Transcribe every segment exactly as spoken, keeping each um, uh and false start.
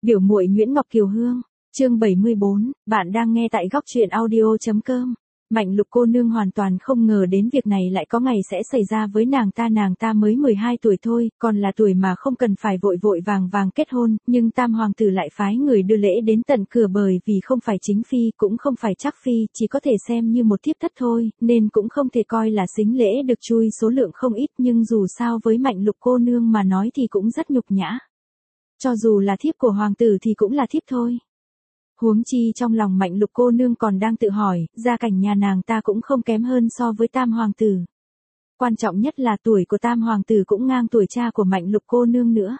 Biểu muội Nguyễn Ngọc Kiều Hương, chương bảy mươi bốn, bạn đang nghe tại góc truyện audio.com. Mạnh Lục cô nương hoàn toàn không ngờ đến việc này lại có ngày sẽ xảy ra với nàng ta. Nàng ta mới mười hai tuổi thôi, còn là tuổi mà không cần phải vội vội vàng vàng kết hôn, nhưng tam hoàng tử lại phái người đưa lễ đến tận cửa, bởi vì không phải chính phi cũng không phải trác phi, chỉ có thể xem như một thiếp thất thôi, nên cũng không thể coi là sính lễ được chui, số lượng không ít, nhưng dù sao với Mạnh Lục cô nương mà nói thì cũng rất nhục nhã. Cho dù là thiếp của hoàng tử thì cũng là thiếp thôi. Huống chi trong lòng Mạnh Lục cô nương còn đang tự hỏi, gia cảnh nhà nàng ta cũng không kém hơn so với tam hoàng tử. Quan trọng nhất là tuổi của tam hoàng tử cũng ngang tuổi cha của Mạnh Lục cô nương nữa.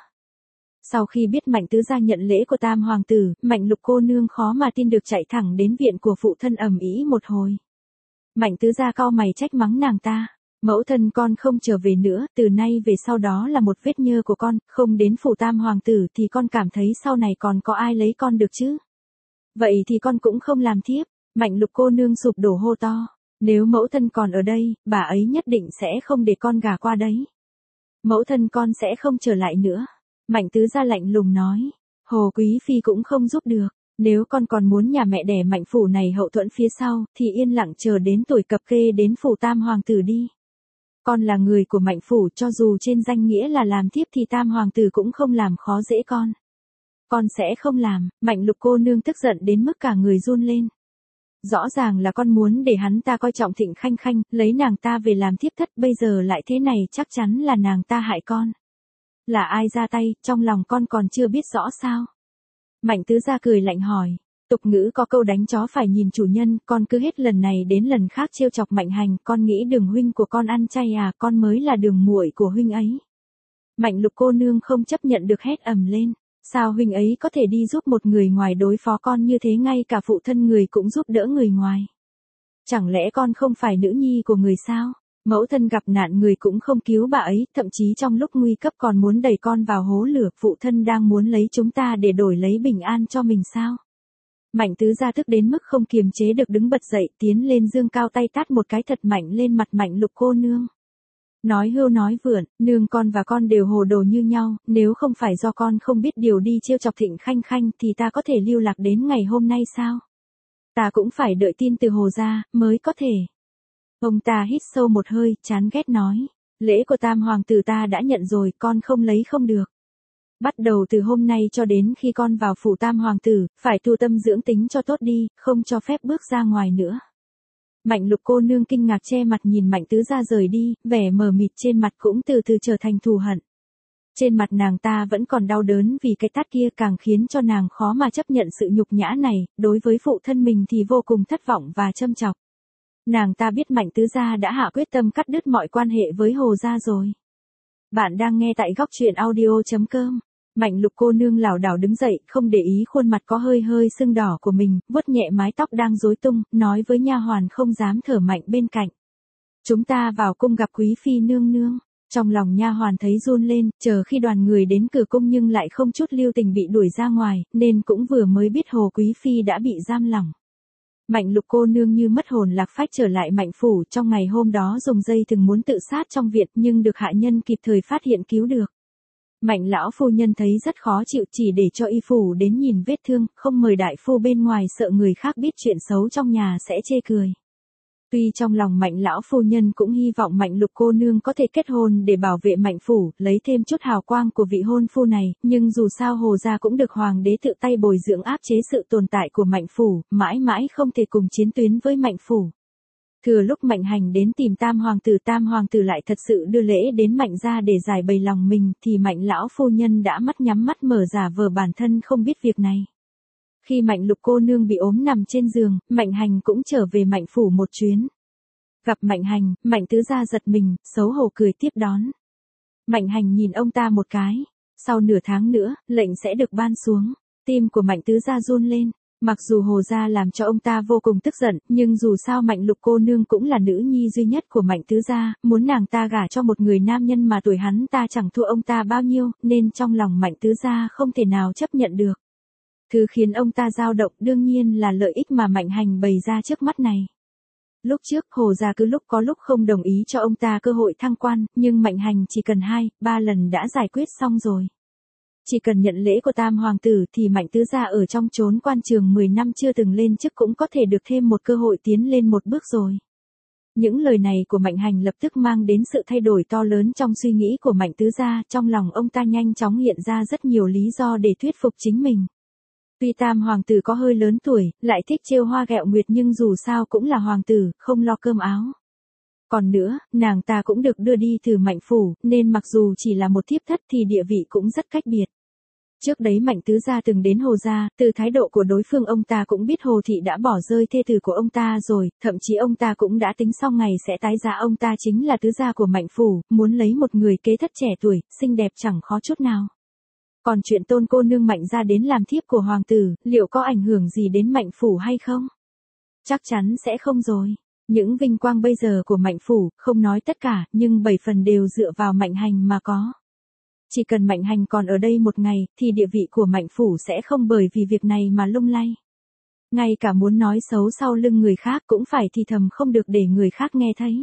Sau khi biết Mạnh tứ gia nhận lễ của tam hoàng tử, Mạnh Lục cô nương khó mà tin được, chạy thẳng đến viện của phụ thân ầm ĩ một hồi. Mạnh tứ gia cau mày trách mắng nàng ta. Mẫu thân con không trở về nữa, từ nay về sau đó là một vết nhơ của con, không đến phủ tam hoàng tử thì con cảm thấy sau này còn có ai lấy con được chứ? Vậy thì con cũng không làm thiếp. Mạnh Lục cô nương sụp đổ hô to. Nếu mẫu thân còn ở đây, bà ấy nhất định sẽ không để con gả qua đấy. Mẫu thân con sẽ không trở lại nữa. Mạnh tứ gia lạnh lùng nói. Hồ quý phi cũng không giúp được. Nếu con còn muốn nhà mẹ đẻ Mạnh phủ này hậu thuẫn phía sau, thì yên lặng chờ đến tuổi cập kê đến phủ tam hoàng tử đi. Con là người của Mạnh phủ, cho dù trên danh nghĩa là làm thiếp thì tam hoàng tử cũng không làm khó dễ con. Con sẽ không làm. Mạnh Lục cô nương tức giận đến mức cả người run lên. Rõ ràng là con muốn để hắn ta coi trọng Thịnh Khanh Khanh, lấy nàng ta về làm thiếp thất, bây giờ lại thế này, chắc chắn là nàng ta hại con. Là ai ra tay, trong lòng con còn chưa biết rõ sao? Mạnh tứ gia cười lạnh hỏi. Tục ngữ có câu đánh chó phải nhìn chủ nhân, con cứ hết lần này đến lần khác trêu chọc Mạnh Hành, con nghĩ Đường huynh của con ăn chay à, con mới là Đường muội của huynh ấy. Mạnh Lục cô nương không chấp nhận được, hét ầm lên. Sao huynh ấy có thể đi giúp một người ngoài đối phó con như thế, ngay cả phụ thân người cũng giúp đỡ người ngoài? Chẳng lẽ con không phải nữ nhi của người sao? Mẫu thân gặp nạn người cũng không cứu bà ấy, thậm chí trong lúc nguy cấp còn muốn đẩy con vào hố lửa, phụ thân đang muốn lấy chúng ta để đổi lấy bình an cho mình sao? Mạnh tứ gia tức đến mức không kiềm chế được, đứng bật dậy, tiến lên giương cao tay tát một cái thật mạnh lên mặt Mạnh Lục cô nương. Nói hưu nói vượn, nương con và con đều hồ đồ như nhau, nếu không phải do con không biết điều đi trêu chọc Thịnh Khanh Khanh thì ta có thể lưu lạc đến ngày hôm nay sao? Ta cũng phải đợi tin từ Hồ gia mới có thể. Ông ta hít sâu một hơi, chán ghét nói. Lễ của tam hoàng tử ta đã nhận rồi, con không lấy không được. Bắt đầu từ hôm nay cho đến khi con vào phủ tam hoàng tử, phải tu tâm dưỡng tính cho tốt đi, không cho phép bước ra ngoài nữa. Mạnh Lục cô nương kinh ngạc che mặt nhìn Mạnh tứ gia rời đi, vẻ mờ mịt trên mặt cũng từ từ trở thành thù hận. Trên mặt nàng ta vẫn còn đau đớn vì cái tát kia, càng khiến cho nàng khó mà chấp nhận sự nhục nhã này, đối với phụ thân mình thì vô cùng thất vọng và châm chọc. Nàng ta biết Mạnh tứ gia đã hạ quyết tâm cắt đứt mọi quan hệ với Hồ gia rồi. Bạn đang nghe tại góc truyện audio.com. Mạnh Lục cô nương lảo đảo đứng dậy, không để ý khuôn mặt có hơi hơi sưng đỏ của mình, vuốt nhẹ mái tóc đang rối tung, nói với nha hoàn không dám thở mạnh bên cạnh. Chúng ta vào cung gặp quý phi nương nương. Trong lòng nha hoàn thấy run lên, chờ khi đoàn người đến cửa cung nhưng lại không chút lưu tình bị đuổi ra ngoài, nên cũng vừa mới biết Hồ quý phi đã bị giam lỏng. Mạnh Lục cô nương như mất hồn lạc phách trở lại Mạnh phủ, trong ngày hôm đó dùng dây thừng muốn tự sát trong viện, nhưng được hạ nhân kịp thời phát hiện cứu được. Mạnh lão phu nhân thấy rất khó chịu, chỉ để cho y phủ đến nhìn vết thương, không mời đại phu bên ngoài, sợ người khác biết chuyện xấu trong nhà sẽ chê cười. Tuy trong lòng Mạnh lão phu nhân cũng hy vọng Mạnh Lục cô nương có thể kết hôn để bảo vệ Mạnh phủ, lấy thêm chút hào quang của vị hôn phu này, nhưng dù sao Hồ gia cũng được hoàng đế tự tay bồi dưỡng áp chế sự tồn tại của Mạnh phủ, mãi mãi không thể cùng chiến tuyến với Mạnh phủ. Thừa lúc Mạnh Hành đến tìm tam hoàng tử, tam hoàng tử lại thật sự đưa lễ đến Mạnh gia để giải bày lòng mình, thì Mạnh lão phu nhân đã mắt nhắm mắt mở, giả vờ bản thân không biết việc này. Khi Mạnh Lục cô nương bị ốm nằm trên giường, Mạnh Hành cũng trở về Mạnh phủ một chuyến. Gặp Mạnh Hành, Mạnh tứ gia giật mình, xấu hổ cười tiếp đón. Mạnh Hành nhìn ông ta một cái. Sau nửa tháng nữa, lệnh sẽ được ban xuống. Tim của Mạnh tứ gia run lên. Mặc dù Hồ gia làm cho ông ta vô cùng tức giận, nhưng dù sao Mạnh Lục cô nương cũng là nữ nhi duy nhất của Mạnh tứ gia, muốn nàng ta gả cho một người nam nhân mà tuổi hắn ta chẳng thua ông ta bao nhiêu, nên trong lòng Mạnh tứ gia không thể nào chấp nhận được. Thứ khiến ông ta dao động đương nhiên là lợi ích mà Mạnh Hành bày ra trước mắt này. Lúc trước Hồ gia cứ lúc có lúc không đồng ý cho ông ta cơ hội thăng quan, nhưng Mạnh Hành chỉ cần hai, ba lần đã giải quyết xong rồi. Chỉ cần nhận lễ của tam hoàng tử thì Mạnh tứ gia ở trong chốn quan trường mười năm chưa từng lên chức cũng có thể được thêm một cơ hội tiến lên một bước rồi. Những lời này của Mạnh Hành lập tức mang đến sự thay đổi to lớn trong suy nghĩ của Mạnh tứ gia, trong lòng ông ta nhanh chóng hiện ra rất nhiều lý do để thuyết phục chính mình. Tuy tam hoàng tử có hơi lớn tuổi, lại thích trêu hoa ghẹo nguyệt nhưng dù sao cũng là hoàng tử, không lo cơm áo. Còn nữa, nàng ta cũng được đưa đi từ Mạnh phủ, nên mặc dù chỉ là một thiếp thất thì địa vị cũng rất cách biệt. Trước đấy Mạnh tứ gia từng đến Hồ gia, từ thái độ của đối phương ông ta cũng biết Hồ thị đã bỏ rơi thê tử của ông ta rồi, thậm chí ông ta cũng đã tính xong ngày sẽ tái giá ông ta chính là tứ gia của Mạnh phủ, muốn lấy một người kế thất trẻ tuổi, xinh đẹp chẳng khó chút nào. Còn chuyện tôn cô nương Mạnh gia đến làm thiếp của hoàng tử, liệu có ảnh hưởng gì đến Mạnh phủ hay không? Chắc chắn sẽ không rồi. Những vinh quang bây giờ của Mạnh phủ, không nói tất cả, nhưng bảy phần đều dựa vào Mạnh Hành mà có. Chỉ cần Mạnh Hành còn ở đây một ngày, thì địa vị của Mạnh phủ sẽ không bởi vì việc này mà lung lay. Ngay cả muốn nói xấu sau lưng người khác cũng phải thì thầm không được để người khác nghe thấy.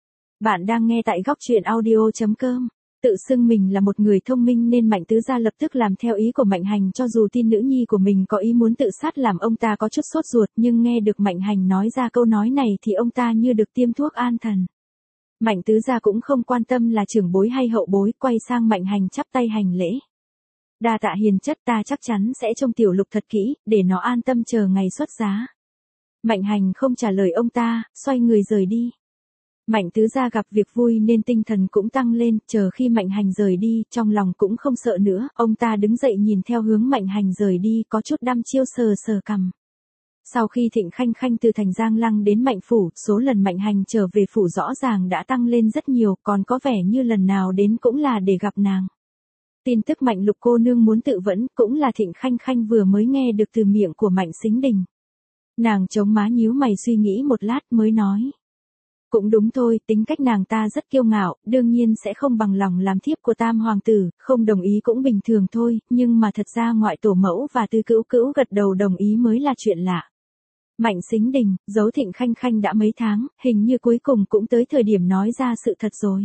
Bạn đang nghe tại góc truyện audio chấm com. Tự xưng mình là một người thông minh nên Mạnh tứ gia lập tức làm theo ý của Mạnh Hành, cho dù tin nữ nhi của mình có ý muốn tự sát làm ông ta có chút sốt ruột, nhưng nghe được Mạnh Hành nói ra câu nói này thì ông ta như được tiêm thuốc an thần. Mạnh tứ gia cũng không quan tâm là trưởng bối hay hậu bối, quay sang Mạnh Hành chắp tay hành lễ. Đa tạ hiền chất, ta chắc chắn sẽ trông tiểu lục thật kỹ, để nó an tâm chờ ngày xuất giá. Mạnh Hành không trả lời ông ta, xoay người rời đi. Mạnh tứ gia gặp việc vui nên tinh thần cũng tăng lên, chờ khi Mạnh Hành rời đi, trong lòng cũng không sợ nữa, ông ta đứng dậy nhìn theo hướng Mạnh Hành rời đi, có chút đăm chiêu sờ sờ cằm. Sau khi Thịnh Khanh Khanh từ thành Giang Lăng đến Mạnh phủ, số lần Mạnh Hành trở về phủ rõ ràng đã tăng lên rất nhiều, còn có vẻ như lần nào đến cũng là để gặp nàng. Tin tức Mạnh Lục cô nương muốn tự vẫn, cũng là Thịnh Khanh Khanh vừa mới nghe được từ miệng của Mạnh Sính Đình. Nàng chống má nhíu mày suy nghĩ một lát mới nói. Cũng đúng thôi, tính cách nàng ta rất kiêu ngạo, đương nhiên sẽ không bằng lòng làm thiếp của tam hoàng tử, không đồng ý cũng bình thường thôi, nhưng mà thật ra ngoại tổ mẫu và tư cữu cữu gật đầu đồng ý mới là chuyện lạ. Mạnh Sính Đình, giấu Thịnh Khanh Khanh đã mấy tháng, hình như cuối cùng cũng tới thời điểm nói ra sự thật rồi.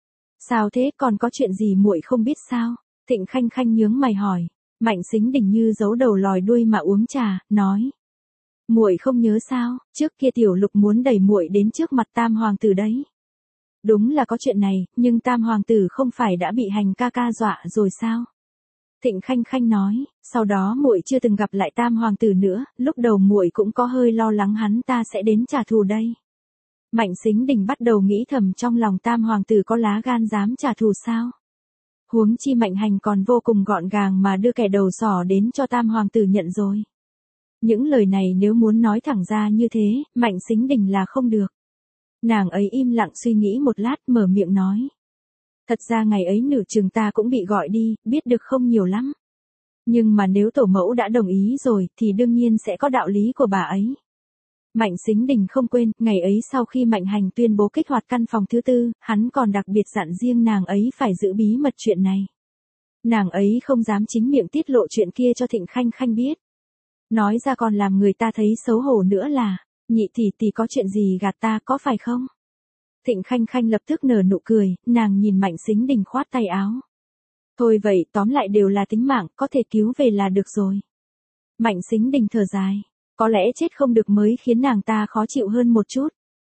Sao thế, còn có chuyện gì muội không biết sao? Thịnh Khanh Khanh nhướng mày hỏi. Mạnh Sính Đình như giấu đầu lòi đuôi mà uống trà, nói. Muội không nhớ sao, trước kia tiểu lục muốn đẩy muội đến trước mặt tam hoàng tử đấy. Đúng là có chuyện này, nhưng tam hoàng tử không phải đã bị Hành ca ca dọa rồi sao? Thịnh Khanh Khanh nói, sau đó muội chưa từng gặp lại tam hoàng tử nữa, lúc đầu muội cũng có hơi lo lắng hắn ta sẽ đến trả thù đây. Mạnh Sính Đình bắt đầu nghĩ thầm trong lòng tam hoàng tử có lá gan dám trả thù sao? Huống chi Mạnh Hành còn vô cùng gọn gàng mà đưa kẻ đầu sỏ đến cho tam hoàng tử nhận rồi. Những lời này nếu muốn nói thẳng ra như thế, Mạnh Sính Đình là không được. Nàng ấy im lặng suy nghĩ một lát mở miệng nói. Thật ra ngày ấy nửa chừng ta cũng bị gọi đi, biết được không nhiều lắm. Nhưng mà nếu tổ mẫu đã đồng ý rồi, thì đương nhiên sẽ có đạo lý của bà ấy. Mạnh Sính Đình không quên, ngày ấy sau khi Mạnh Hành tuyên bố kích hoạt căn phòng thứ tư, hắn còn đặc biệt dặn riêng nàng ấy phải giữ bí mật chuyện này. Nàng ấy không dám chính miệng tiết lộ chuyện kia cho Thịnh Khanh Khanh biết. Nói ra còn làm người ta thấy xấu hổ nữa là, nhị tỷ tỷ có chuyện gì gạt ta có phải không? Thịnh Khanh Khanh lập tức nở nụ cười, nàng nhìn Mạnh Sính Đình khoát tay áo. Thôi vậy, tóm lại đều là tính mạng, có thể cứu về là được rồi. Mạnh Sính Đình thở dài, có lẽ chết không được mới khiến nàng ta khó chịu hơn một chút.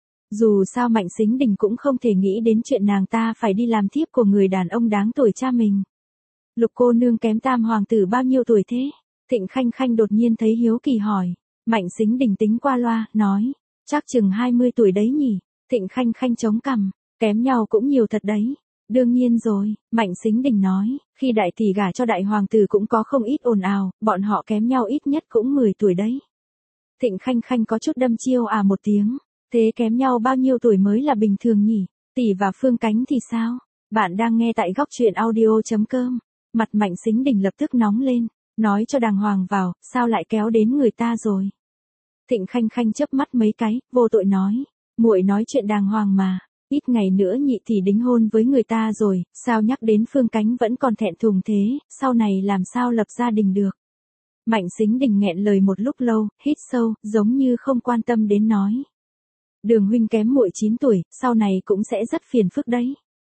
Dù sao Mạnh Sính Đình cũng không thể nghĩ đến chuyện nàng ta phải đi làm thiếp của người đàn ông đáng tuổi cha mình. Lục cô nương kém tam hoàng tử bao nhiêu tuổi thế? Thịnh Khanh Khanh đột nhiên thấy hiếu kỳ hỏi. Mạnh Sính Đình tính qua loa, nói, chắc chừng hai mươi tuổi đấy nhỉ? Thịnh Khanh Khanh chống cằm, kém nhau cũng nhiều thật đấy. Đương nhiên rồi, Mạnh Sính Đình nói, khi đại tỷ gả cho đại hoàng tử cũng có không ít ồn ào, bọn họ kém nhau ít nhất cũng mười tuổi đấy. Thịnh Khanh Khanh có chút đâm chiêu à một tiếng, thế kém nhau bao nhiêu tuổi mới là bình thường nhỉ? Tỷ và Phương Cánh thì sao? Bạn đang nghe tại góc truyện audio chấm com. Mặt Mạnh Sính Đình lập tức nóng lên, nói cho đàng hoàng vào, sao lại kéo đến người ta rồi? Thịnh Khanh Khanh chớp mắt mấy cái, vô tội nói, muội nói chuyện đàng hoàng mà, ít ngày nữa nhị tỷ đính hôn với người ta rồi, sao nhắc đến Phương Cánh vẫn còn thẹn thùng thế, sau này làm sao lập gia đình được? Mạnh Sính Đình nghẹn lời một lúc lâu, hít sâu, giống như không quan tâm đến nói. Đường huynh kém muội chín tuổi, sau này cũng sẽ rất phiền phức đấy.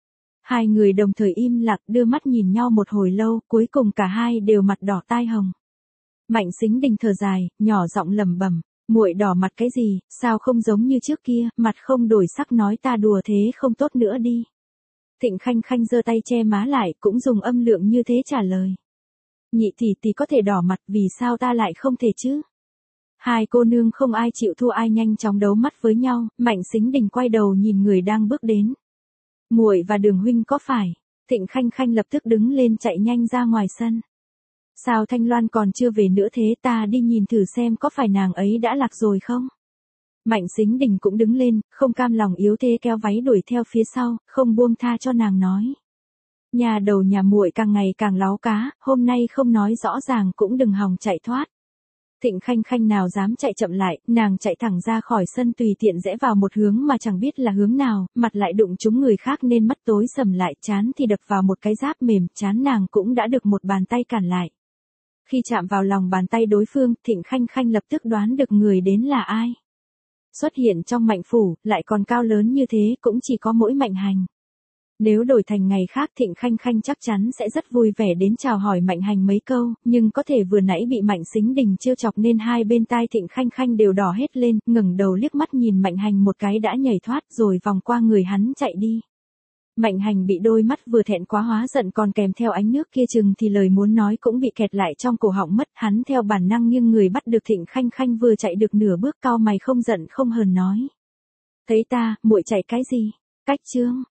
Hai người đồng thời im lặng đưa mắt nhìn nhau một hồi lâu, cuối cùng cả hai đều mặt đỏ tai hồng. Mạnh Sính Đình thở dài, nhỏ giọng lẩm bẩm, muội đỏ mặt cái gì, sao không giống như trước kia, mặt không đổi sắc nói ta đùa thế không tốt nữa đi. Thịnh Khanh Khanh giơ tay che má lại, cũng dùng âm lượng như thế trả lời. Nhị tỷ tỷ có thể đỏ mặt, vì sao ta lại không thể chứ? Hai cô nương không ai chịu thua ai nhanh chóng đấu mắt với nhau, Mạnh Sính Đình quay đầu nhìn người đang bước đến. Muội và Đường huynh có phải? Thịnh Khanh Khanh lập tức đứng lên chạy nhanh ra ngoài sân. Sao Thanh Loan còn chưa về nữa thế, ta đi nhìn thử xem có phải nàng ấy đã lạc rồi không? Mạnh Sính Đình cũng đứng lên, không cam lòng yếu thế kéo váy đuổi theo phía sau, không buông tha cho nàng nói. Nhà đầu nhà muội càng ngày càng láo cá, hôm nay không nói rõ ràng cũng đừng hòng chạy thoát. Thịnh Khanh Khanh nào dám chạy chậm lại, nàng chạy thẳng ra khỏi sân tùy tiện rẽ vào một hướng mà chẳng biết là hướng nào, mặt lại đụng trúng người khác nên mắt tối sầm lại, trán thì đập vào một cái giáp mềm, trán nàng cũng đã được một bàn tay cản lại. Khi chạm vào lòng bàn tay đối phương, Thịnh Khanh Khanh lập tức đoán được người đến là ai. Xuất hiện trong Mạnh phủ, lại còn cao lớn như thế, cũng chỉ có mỗi Mạnh Hành. Nếu đổi thành ngày khác Thịnh Khanh Khanh chắc chắn sẽ rất vui vẻ đến chào hỏi Mạnh Hành mấy câu, nhưng có thể vừa nãy bị Mạnh Sính Đình trêu chọc nên hai bên tai Thịnh Khanh Khanh đều đỏ hết lên, ngẩng đầu liếc mắt nhìn Mạnh Hành một cái đã nhảy thoát rồi vòng qua người hắn chạy đi. Mạnh Hành bị đôi mắt vừa thẹn quá hóa giận còn kèm theo ánh nước kia chừng thì lời muốn nói cũng bị kẹt lại trong cổ họng mất, hắn theo bản năng nghiêng người bắt được Thịnh Khanh Khanh vừa chạy được nửa bước, cau mày không giận không hờn nói. Thấy ta, muội chạy cái gì? Cách chương